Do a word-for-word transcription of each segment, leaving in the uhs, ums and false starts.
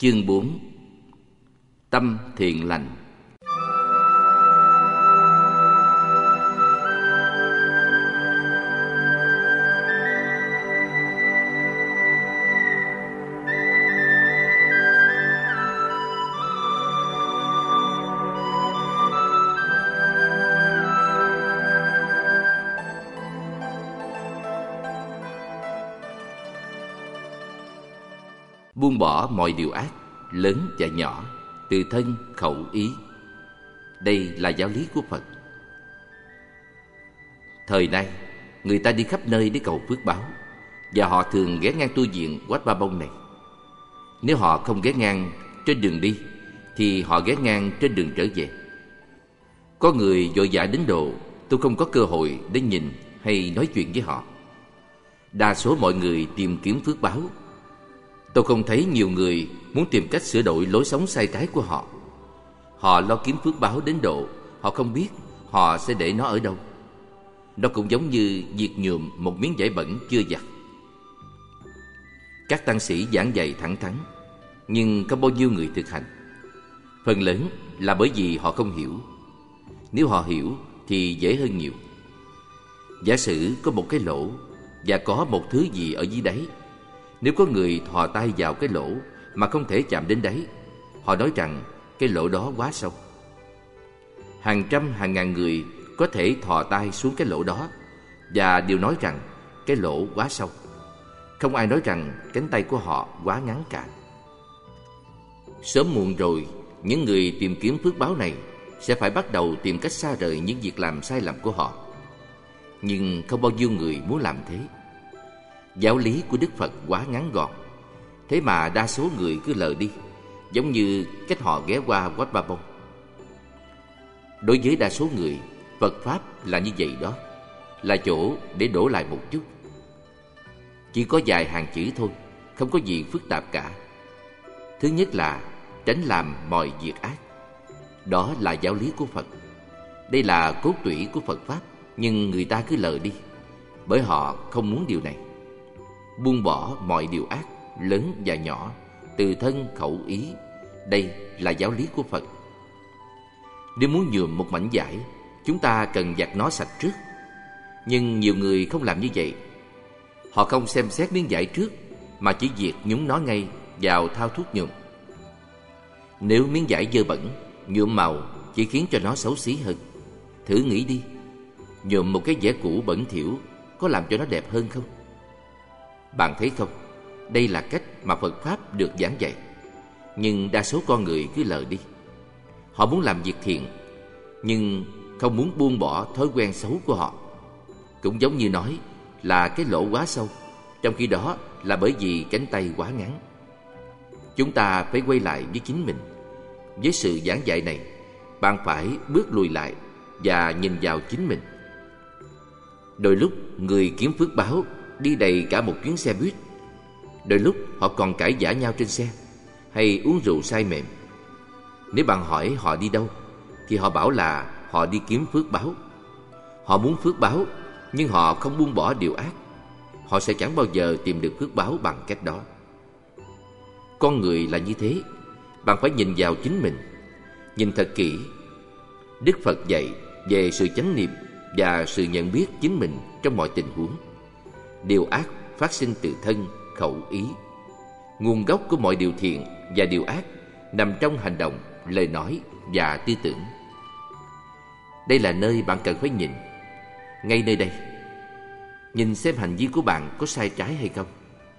Chương bốn. Tâm thiện lành. Buông bỏ mọi điều ác, lớn và nhỏ, từ thân, khẩu, ý. Đây là giáo lý của Phật. Thời nay, người ta đi khắp nơi để cầu phước báo, và họ thường ghé ngang tu viện Wat Ba Bông này. Nếu họ không ghé ngang trên đường đi, thì họ ghé ngang trên đường trở về. Có người vội vã đến độ tôi không có cơ hội để nhìn hay nói chuyện với họ. Đa số mọi người tìm kiếm phước báo. Tôi không thấy nhiều người muốn tìm cách sửa đổi lối sống sai trái của họ. Họ lo kiếm phước báo đến độ họ không biết họ sẽ để nó ở đâu. Nó cũng giống như việc nhuộm một miếng vải bẩn chưa giặt. Các tăng sĩ giảng dạy thẳng thắn, nhưng có bao nhiêu người thực hành? Phần lớn là bởi vì họ không hiểu. Nếu họ hiểu thì dễ hơn nhiều. Giả sử có một cái lỗ và có một thứ gì ở dưới đáy. Nếu có người thò tay vào cái lỗ mà không thể chạm đến đáy, họ nói rằng cái lỗ đó quá sâu. Hàng trăm hàng ngàn người có thể thò tay xuống cái lỗ đó và đều nói rằng cái lỗ quá sâu. Không ai nói rằng cánh tay của họ quá ngắn cả. Sớm muộn rồi, những người tìm kiếm phước báo này sẽ phải bắt đầu tìm cách xa rời những việc làm sai lầm của họ. Nhưng không bao nhiêu người muốn làm thế. Giáo lý của Đức Phật quá ngắn gọn, thế mà đa số người cứ lờ đi, giống như cách họ ghé qua Wat Ba Bông. Đối với đa số người, Phật Pháp là như vậy đó, là chỗ để đổ lại một chút. Chỉ có vài hàng chữ thôi, không có gì phức tạp cả. Thứ nhất là tránh làm mọi việc ác. Đó là giáo lý của Phật. Đây là cốt tủy của Phật Pháp, nhưng người ta cứ lờ đi, bởi họ không muốn điều này. Buông bỏ mọi điều ác, lớn và nhỏ, từ thân, khẩu, ý. Đây là giáo lý của Phật. Nếu muốn nhuộm một mảnh vải, chúng ta cần giặt nó sạch trước. Nhưng nhiều người không làm như vậy. Họ không xem xét miếng vải trước, mà chỉ việc nhúng nó ngay vào thao thuốc nhuộm. Nếu miếng vải dơ bẩn, nhuộm màu chỉ khiến cho nó xấu xí hơn. Thử nghĩ đi, nhuộm một cái vải cũ bẩn thỉu có làm cho nó đẹp hơn không? Bạn thấy không, đây là cách mà Phật Pháp được giảng dạy. Nhưng đa số con người cứ lờ đi. Họ muốn làm việc thiện, nhưng không muốn buông bỏ thói quen xấu của họ. Cũng giống như nói là cái lỗ quá sâu, trong khi đó là bởi vì cánh tay quá ngắn. Chúng ta phải quay lại với chính mình. Với sự giảng dạy này, bạn phải bước lùi lại và nhìn vào chính mình. Đôi lúc người kiếm phước báo đi đầy cả một chuyến xe buýt. Đôi lúc họ còn cãi vã nhau trên xe, hay uống rượu say mềm. Nếu bạn hỏi họ đi đâu, thì họ bảo là họ đi kiếm phước báo. Họ muốn phước báo, nhưng họ không buông bỏ điều ác. Họ sẽ chẳng bao giờ tìm được phước báo bằng cách đó. Con người là như thế. Bạn phải nhìn vào chính mình, nhìn thật kỹ. Đức Phật dạy về sự chánh niệm và sự nhận biết chính mình trong mọi tình huống. Điều ác phát sinh từ thân, khẩu, ý. Nguồn gốc của mọi điều thiện và điều ác nằm trong hành động, lời nói và tư tưởng. Đây là nơi bạn cần phải nhìn. Ngay nơi đây, nhìn xem hành vi của bạn có sai trái hay không.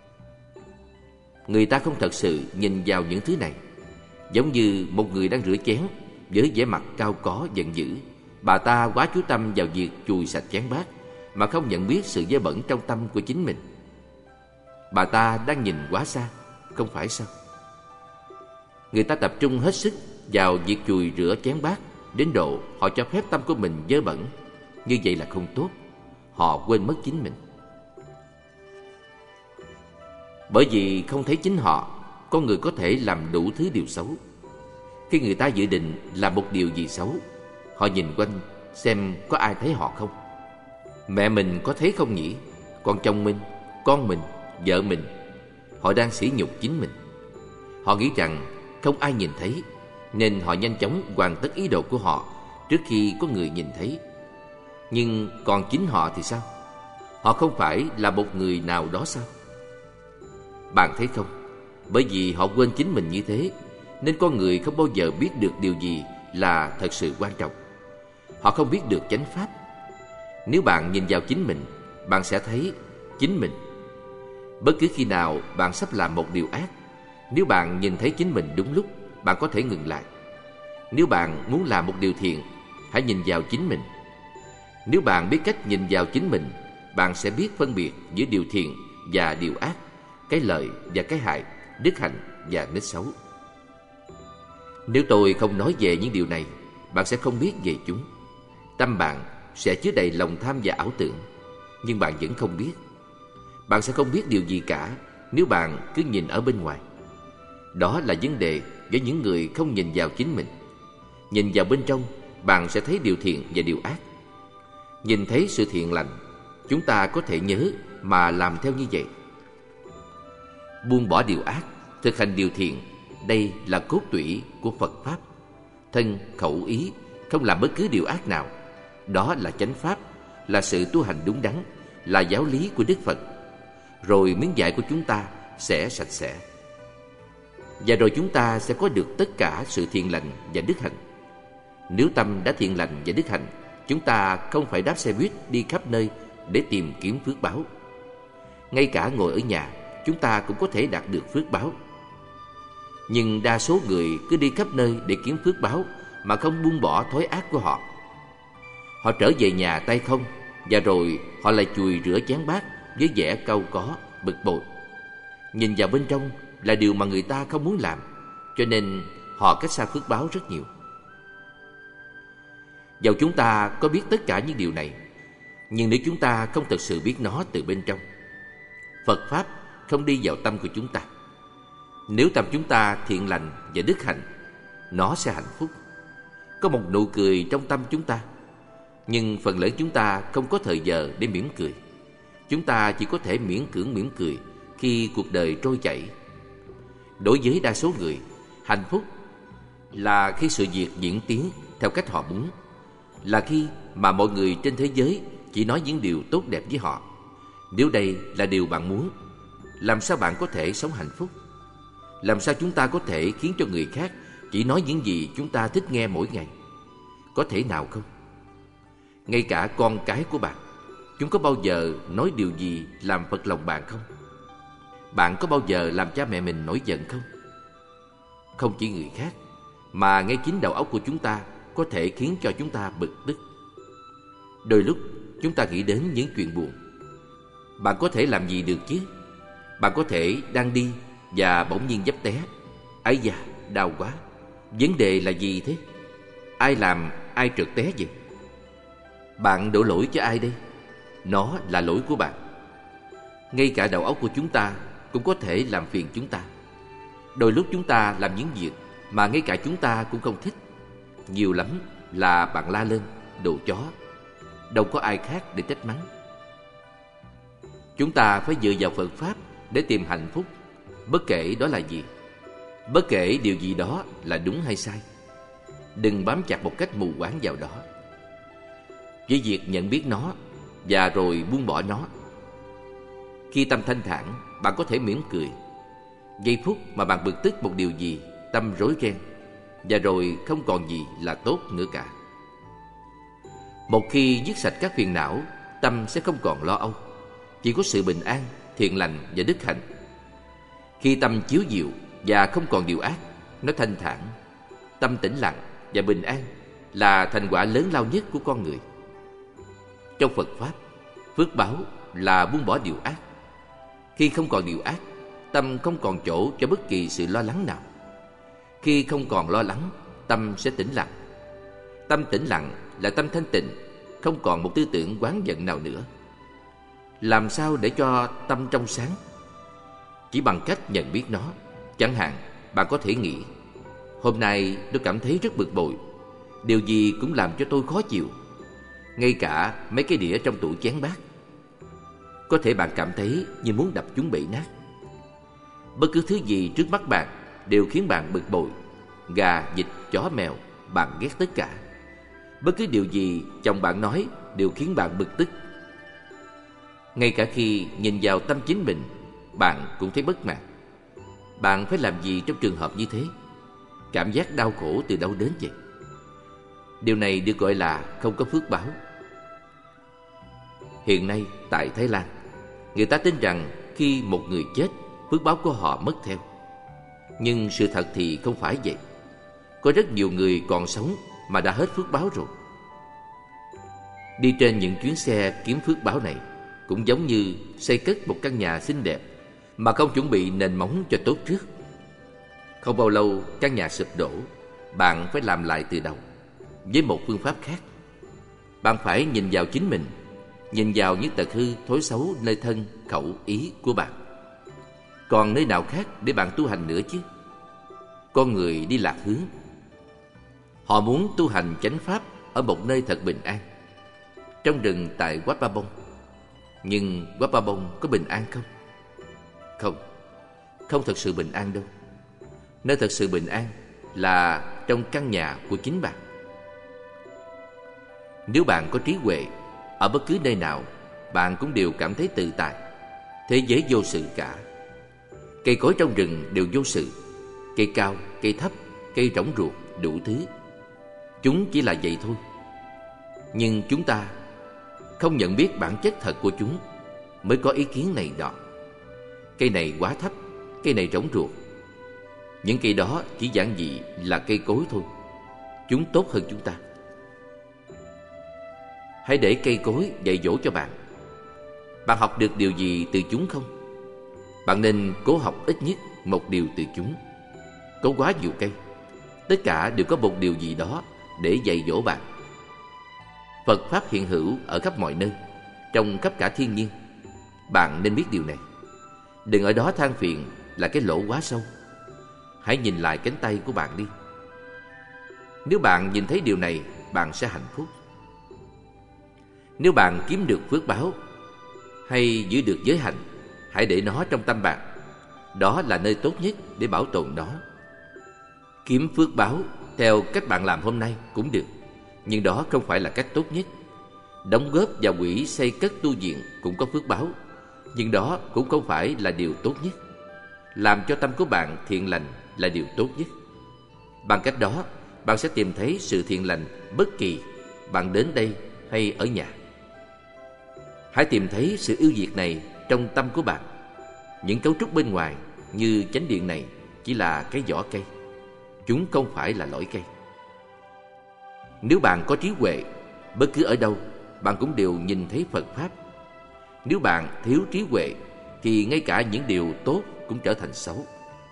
Người ta không thật sự nhìn vào những thứ này. Giống như một người đang rửa chén với vẻ mặt cao có giận dữ. Bà ta quá chú tâm vào việc chùi sạch chén bát mà không nhận biết sự dơ bẩn trong tâm của chính mình. Bà ta đang nhìn quá xa, không phải sao? Người ta tập trung hết sức vào việc chùi rửa chén bát đến độ họ cho phép tâm của mình dơ bẩn. Như vậy là không tốt. Họ quên mất chính mình. Bởi vì không thấy chính họ, con người có thể làm đủ thứ điều xấu. Khi người ta dự định làm một điều gì xấu, họ nhìn quanh xem có ai thấy họ không. Mẹ mình có thấy không nhỉ? Con chồng mình, con mình, vợ mình, họ đang sỉ nhục chính mình. Họ nghĩ rằng không ai nhìn thấy, nên họ nhanh chóng hoàn tất ý đồ của họ trước khi có người nhìn thấy. Nhưng còn chính họ thì sao? Họ không phải là một người nào đó sao? Bạn thấy không? Bởi vì họ quên chính mình như thế, nên con người không bao giờ biết được điều gì là thật sự quan trọng. Họ không biết được chánh pháp. Nếu bạn nhìn vào chính mình, bạn sẽ thấy chính mình. Bất cứ khi nào bạn sắp làm một điều ác, nếu bạn nhìn thấy chính mình đúng lúc, bạn có thể ngừng lại. Nếu bạn muốn làm một điều thiện, hãy nhìn vào chính mình. Nếu bạn biết cách nhìn vào chính mình, bạn sẽ biết phân biệt giữa điều thiện và điều ác, cái lợi và cái hại, đức hạnh và nết xấu. Nếu tôi không nói về những điều này, bạn sẽ không biết về chúng. Tâm bạn sẽ chứa đầy lòng tham và ảo tưởng, nhưng bạn vẫn không biết. Bạn sẽ không biết điều gì cả nếu bạn cứ nhìn ở bên ngoài. Đó là vấn đề với những người không nhìn vào chính mình. Nhìn vào bên trong, bạn sẽ thấy điều thiện và điều ác. Nhìn thấy sự thiện lành, chúng ta có thể nhớ mà làm theo như vậy. Buông bỏ điều ác, thực hành điều thiện, đây là cốt tủy của Phật Pháp. Thân, khẩu, ý không làm bất cứ điều ác nào. Đó là chánh pháp, là sự tu hành đúng đắn, là giáo lý của Đức Phật. Rồi miếng vải của chúng ta sẽ sạch sẽ. Và rồi chúng ta sẽ có được tất cả sự thiện lành và đức hạnh. Nếu tâm đã thiện lành và đức hạnh, chúng ta không phải đáp xe buýt đi khắp nơi để tìm kiếm phước báo. Ngay cả ngồi ở nhà, chúng ta cũng có thể đạt được phước báo. Nhưng đa số người cứ đi khắp nơi để kiếm phước báo mà không buông bỏ thói ác của họ. Họ trở về nhà tay không, và rồi họ lại chùi rửa chén bát với vẻ cau có, bực bội. Nhìn vào bên trong là điều mà người ta không muốn làm, cho nên họ cách xa phước báo rất nhiều. Dầu chúng ta có biết tất cả những điều này, nhưng nếu chúng ta không thực sự biết nó từ bên trong, Phật Pháp không đi vào tâm của chúng ta. Nếu tâm chúng ta thiện lành và đức hạnh, nó sẽ hạnh phúc. Có một nụ cười trong tâm chúng ta, nhưng phần lớn chúng ta không có thời giờ để mỉm cười. Chúng ta chỉ có thể miễn cưỡng mỉm cười khi cuộc đời trôi chảy. Đối với đa số người, hạnh phúc là khi sự việc diễn tiến theo cách họ muốn, là khi mà mọi người trên thế giới chỉ nói những điều tốt đẹp với họ. Nếu đây là điều bạn muốn, làm sao bạn có thể sống hạnh phúc? Làm sao chúng ta có thể khiến cho người khác chỉ nói những gì chúng ta thích nghe mỗi ngày? Có thể nào không? Ngay cả con cái của bạn, chúng có bao giờ nói điều gì làm phật lòng bạn không? Bạn có bao giờ làm cha mẹ mình nổi giận không? Không chỉ người khác, mà ngay chính đầu óc của chúng ta có thể khiến cho chúng ta bực tức. Đôi lúc chúng ta nghĩ đến những chuyện buồn. Bạn có thể làm gì được chứ? Bạn có thể đang đi và bỗng nhiên vấp té. Ái da, đau quá. Vấn đề là gì thế? Ai làm ai trượt té vậy? Bạn đổ lỗi cho ai đây? Nó là lỗi của bạn. Ngay cả đầu óc của chúng ta cũng có thể làm phiền chúng ta. Đôi lúc chúng ta làm những việc mà ngay cả chúng ta cũng không thích. Nhiều lắm là bạn la lên, đồ chó. Đâu có ai khác để trách mắng. Chúng ta phải dựa vào Phật Pháp để tìm hạnh phúc, bất kể đó là gì, bất kể điều gì đó là đúng hay sai. Đừng bám chặt một cách mù quáng vào đó. Với việc nhận biết nó và rồi buông bỏ nó. Khi tâm thanh thản, bạn có thể mỉm cười. Giây phút mà bạn bực tức một điều gì, tâm rối ren, và rồi không còn gì là tốt nữa cả. Một khi dứt sạch các phiền não, tâm sẽ không còn lo âu. Chỉ có sự bình an, thiện lành và đức hạnh. Khi tâm chiếu diệu và không còn điều ác, nó thanh thản, tâm tĩnh lặng và bình an là thành quả lớn lao nhất của con người. Trong Phật Pháp, phước báo là buông bỏ điều ác. Khi không còn điều ác, tâm không còn chỗ cho bất kỳ sự lo lắng nào. Khi không còn lo lắng, tâm sẽ tĩnh lặng. Tâm tĩnh lặng là tâm thanh tịnh, không còn một tư tưởng oán giận nào nữa. Làm sao để cho tâm trong sáng? Chỉ bằng cách nhận biết nó. Chẳng hạn, bạn có thể nghĩ: hôm nay tôi cảm thấy rất bực bội. Điều gì cũng làm cho tôi khó chịu. Ngay cả mấy cái đĩa trong tủ chén bát. Có thể bạn cảm thấy như muốn đập chúng bể nát. Bất cứ thứ gì trước mắt bạn đều khiến bạn bực bội. Gà, vịt, chó, mèo, bạn ghét tất cả. Bất cứ điều gì chồng bạn nói đều khiến bạn bực tức. Ngay cả khi nhìn vào tâm chính mình, bạn cũng thấy bất mãn. Bạn phải làm gì trong trường hợp như thế? Cảm giác đau khổ từ đâu đến vậy? Điều này được gọi là không có phước báo. Hiện nay tại Thái Lan, người ta tin rằng khi một người chết, phước báo của họ mất theo. Nhưng sự thật thì không phải vậy. Có rất nhiều người còn sống mà đã hết phước báo rồi. Đi trên những chuyến xe kiếm phước báo này cũng giống như xây cất một căn nhà xinh đẹp mà không chuẩn bị nền móng cho tốt trước. Không bao lâu căn nhà sụp đổ, bạn phải làm lại từ đầu với một phương pháp khác. Bạn phải nhìn vào chính mình, nhìn vào những tật hư thói xấu nơi thân, khẩu, ý của bạn. Còn nơi nào khác để bạn tu hành nữa chứ? Con người đi lạc hướng. Họ muốn tu hành chánh pháp ở một nơi thật bình an, trong rừng tại Wat Pa Bong. Nhưng Wat Pa Bong có bình an không? Không, không thật sự bình an đâu. Nơi thật sự bình an là trong căn nhà của chính bạn. Nếu bạn có trí huệ, ở bất cứ nơi nào bạn cũng đều cảm thấy tự tại. Thế giới vô sự cả. Cây cối trong rừng đều vô sự. Cây cao, cây thấp, cây rỗng ruột, đủ thứ. Chúng chỉ là vậy thôi. Nhưng chúng ta không nhận biết bản chất thật của chúng, mới có ý kiến này nọ. Cây này quá thấp, cây này rỗng ruột. Những cây đó chỉ giản dị là cây cối thôi. Chúng tốt hơn chúng ta. Hãy để cây cối dạy dỗ cho bạn. Bạn học được điều gì từ chúng không? Bạn nên cố học ít nhất một điều từ chúng. Có quá nhiều cây, tất cả đều có một điều gì đó để dạy dỗ bạn. Phật Pháp hiện hữu ở khắp mọi nơi, trong khắp cả thiên nhiên. Bạn nên biết điều này. Đừng ở đó than phiền là cái lỗ quá sâu. Hãy nhìn lại cánh tay của bạn đi. Nếu bạn nhìn thấy điều này, bạn sẽ hạnh phúc. Nếu bạn kiếm được phước báo hay giữ được giới hạnh, hãy để nó trong tâm bạn. Đó là nơi tốt nhất để bảo tồn nó. Kiếm phước báo theo cách bạn làm hôm nay cũng được, nhưng đó không phải là cách tốt nhất. Đóng góp vào quỹ xây cất tu viện cũng có phước báo, nhưng đó cũng không phải là điều tốt nhất. Làm cho tâm của bạn thiện lành là điều tốt nhất. Bằng cách đó, bạn sẽ tìm thấy sự thiện lành bất kỳ bạn đến đây hay ở nhà. Hãy tìm thấy sự ưu việt này trong tâm của bạn. Những cấu trúc bên ngoài như chánh điện này chỉ là cái vỏ cây. Chúng không phải là lõi cây. Nếu bạn có trí huệ, bất cứ ở đâu bạn cũng đều nhìn thấy Phật Pháp. Nếu bạn thiếu trí huệ thì ngay cả những điều tốt cũng trở thành xấu.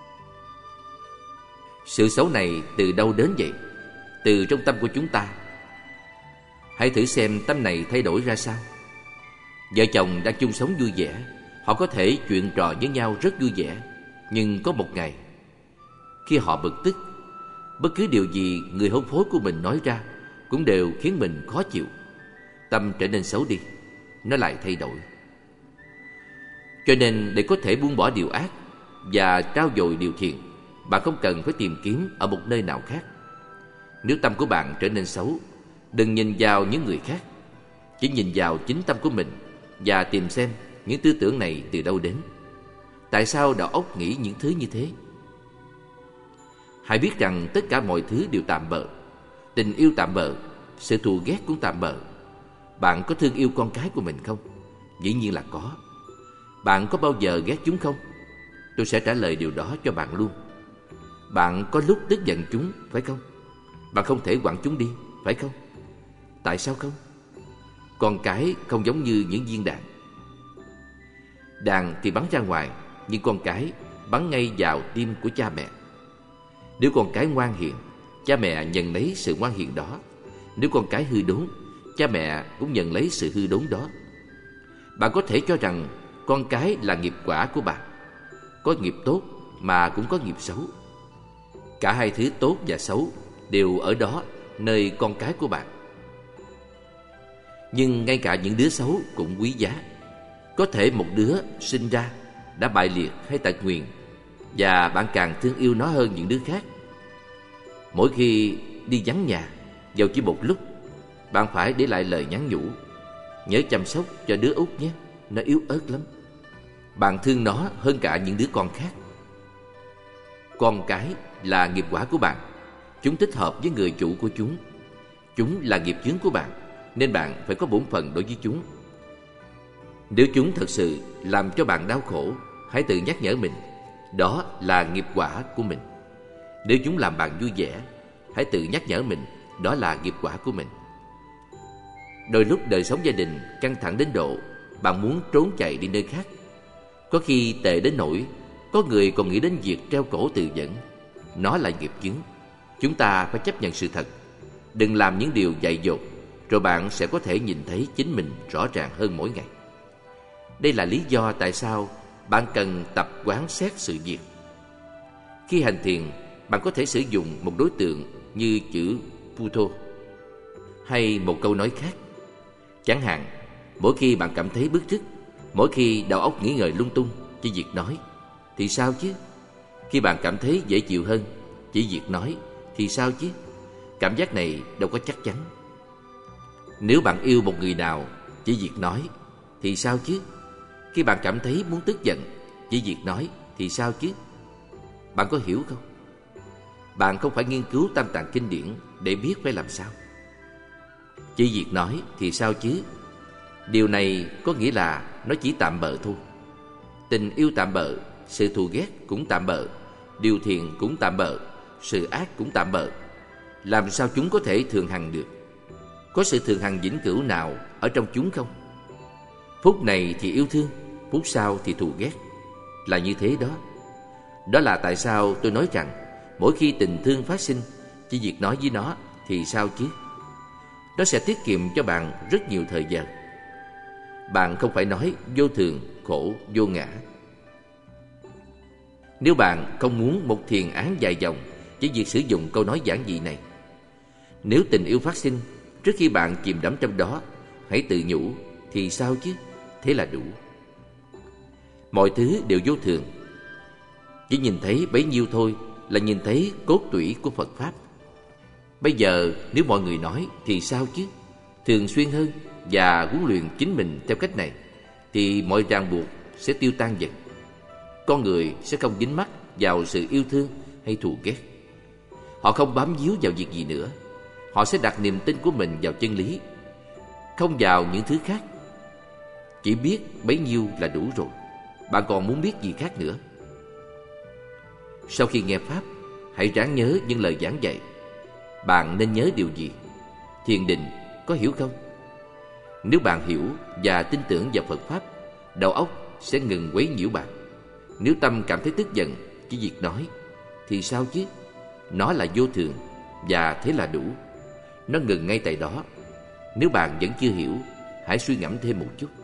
Sự xấu này từ đâu đến vậy? Từ trong tâm của chúng ta. Hãy thử xem tâm này thay đổi ra sao. Vợ chồng đang chung sống vui vẻ, họ có thể chuyện trò với nhau rất vui vẻ. Nhưng có một ngày, khi họ bực tức, bất cứ điều gì người hôn phối của mình nói ra cũng đều khiến mình khó chịu. Tâm trở nên xấu đi, nó lại thay đổi. Cho nên để có thể buông bỏ điều ác và trao dồi điều thiện, bạn không cần phải tìm kiếm ở một nơi nào khác. Nếu tâm của bạn trở nên xấu, đừng nhìn vào những người khác, chỉ nhìn vào chính tâm của mình và tìm xem những tư tưởng này từ đâu đến. Tại sao đầu óc nghĩ những thứ như thế? Hãy biết rằng tất cả mọi thứ đều tạm bợ. Tình yêu tạm bợ, sự thù ghét cũng tạm bợ. Bạn có thương yêu con cái của mình không? Dĩ nhiên là có. Bạn có bao giờ ghét chúng không? Tôi sẽ trả lời điều đó cho bạn luôn. Bạn có lúc tức giận chúng, phải không? Bạn không thể quẳng chúng đi, phải không? Tại sao không? Con cái không giống như những viên đạn. Đạn thì bắn ra ngoài, nhưng con cái bắn ngay vào tim của cha mẹ. Nếu con cái ngoan hiền, cha mẹ nhận lấy sự ngoan hiền đó. Nếu con cái hư đốn, cha mẹ cũng nhận lấy sự hư đốn đó. Bạn có thể cho rằng con cái là nghiệp quả của bạn. Có nghiệp tốt mà cũng có nghiệp xấu. Cả hai thứ tốt và xấu đều ở đó, nơi con cái của bạn. Nhưng ngay cả những đứa xấu cũng quý giá. Có thể một đứa sinh ra đã bại liệt hay tật nguyền, và bạn càng thương yêu nó hơn những đứa khác. Mỗi khi đi vắng nhà, dầu chỉ một lúc, bạn phải để lại lời nhắn nhủ: nhớ chăm sóc cho đứa út nhé, nó yếu ớt lắm. Bạn thương nó hơn cả những đứa con khác. Con cái là nghiệp quả của bạn. Chúng thích hợp với người chủ của chúng. Chúng là nghiệp chướng của bạn, nên bạn phải có bổn phận đối với chúng. Nếu chúng thật sự làm cho bạn đau khổ, hãy tự nhắc nhở mình, đó là nghiệp quả của mình. Nếu chúng làm bạn vui vẻ, hãy tự nhắc nhở mình, đó là nghiệp quả của mình. Đôi lúc đời sống gia đình căng thẳng đến độ bạn muốn trốn chạy đi nơi khác. Có khi tệ đến nỗi có người còn nghĩ đến việc treo cổ tự vẫn. Nó là nghiệp chướng. Chúng ta phải chấp nhận sự thật. Đừng làm những điều dại dột, rồi bạn sẽ có thể nhìn thấy chính mình rõ ràng hơn mỗi ngày. Đây là lý do tại sao bạn cần tập quán xét sự việc. Khi hành thiền, bạn có thể sử dụng một đối tượng như chữ Puto hay một câu nói khác. Chẳng hạn, mỗi khi bạn cảm thấy bức rứt, mỗi khi đầu óc nghĩ ngợi lung tung, chỉ việc nói thì sao chứ? Khi bạn cảm thấy dễ chịu hơn, chỉ việc nói thì sao chứ? Cảm giác này đâu có chắc chắn. Nếu bạn yêu một người nào, chỉ việc nói thì sao chứ? Khi bạn cảm thấy muốn tức giận, chỉ việc nói thì sao chứ? Bạn có hiểu không? Bạn không phải nghiên cứu Tam Tạng kinh điển để biết phải làm sao. Chỉ việc nói thì sao chứ? Điều này có nghĩa là nó chỉ tạm bợ thôi. Tình yêu tạm bợ, sự thù ghét cũng tạm bợ, điều thiện cũng tạm bợ, sự ác cũng tạm bợ. Làm sao chúng có thể thường hằng được? Có sự thường hằng vĩnh cửu nào ở trong chúng không? Phút này thì yêu thương, phút sau thì thù ghét. Là như thế đó. Đó là tại sao tôi nói rằng mỗi khi tình thương phát sinh, chỉ việc nói với nó thì sao chứ? Nó sẽ tiết kiệm cho bạn rất nhiều thời giờ. Bạn không phải nói vô thường, khổ, vô ngã. Nếu bạn không muốn một thiền án dài dòng, chỉ việc sử dụng câu nói giản dị này. Nếu tình yêu phát sinh, trước khi bạn chìm đắm trong đó, hãy tự nhủ thì sao chứ? Thế là đủ. Mọi thứ đều vô thường. Chỉ nhìn thấy bấy nhiêu thôi là nhìn thấy cốt tủy của Phật Pháp. Bây giờ nếu mọi người nói thì sao chứ? Thường xuyên hơn và huấn luyện chính mình theo cách này, thì mọi ràng buộc sẽ tiêu tan dần. Con người sẽ không dính mắc vào sự yêu thương hay thù ghét. Họ không bám víu vào việc gì nữa. Họ sẽ đặt niềm tin của mình vào chân lý, không vào những thứ khác. Chỉ biết bấy nhiêu là đủ rồi. Bạn còn muốn biết gì khác nữa? Sau khi nghe Pháp, hãy ráng nhớ những lời giảng dạy. Bạn nên nhớ điều gì? Thiền định, có hiểu không? Nếu bạn hiểu và tin tưởng vào Phật Pháp, đầu óc sẽ ngừng quấy nhiễu bạn. Nếu tâm cảm thấy tức giận, chỉ việc nói thì sao chứ? Nó là vô thường và thế là đủ. Nó ngừng ngay tại đó. Nếu bạn vẫn chưa hiểu, hãy suy ngẫm thêm một chút.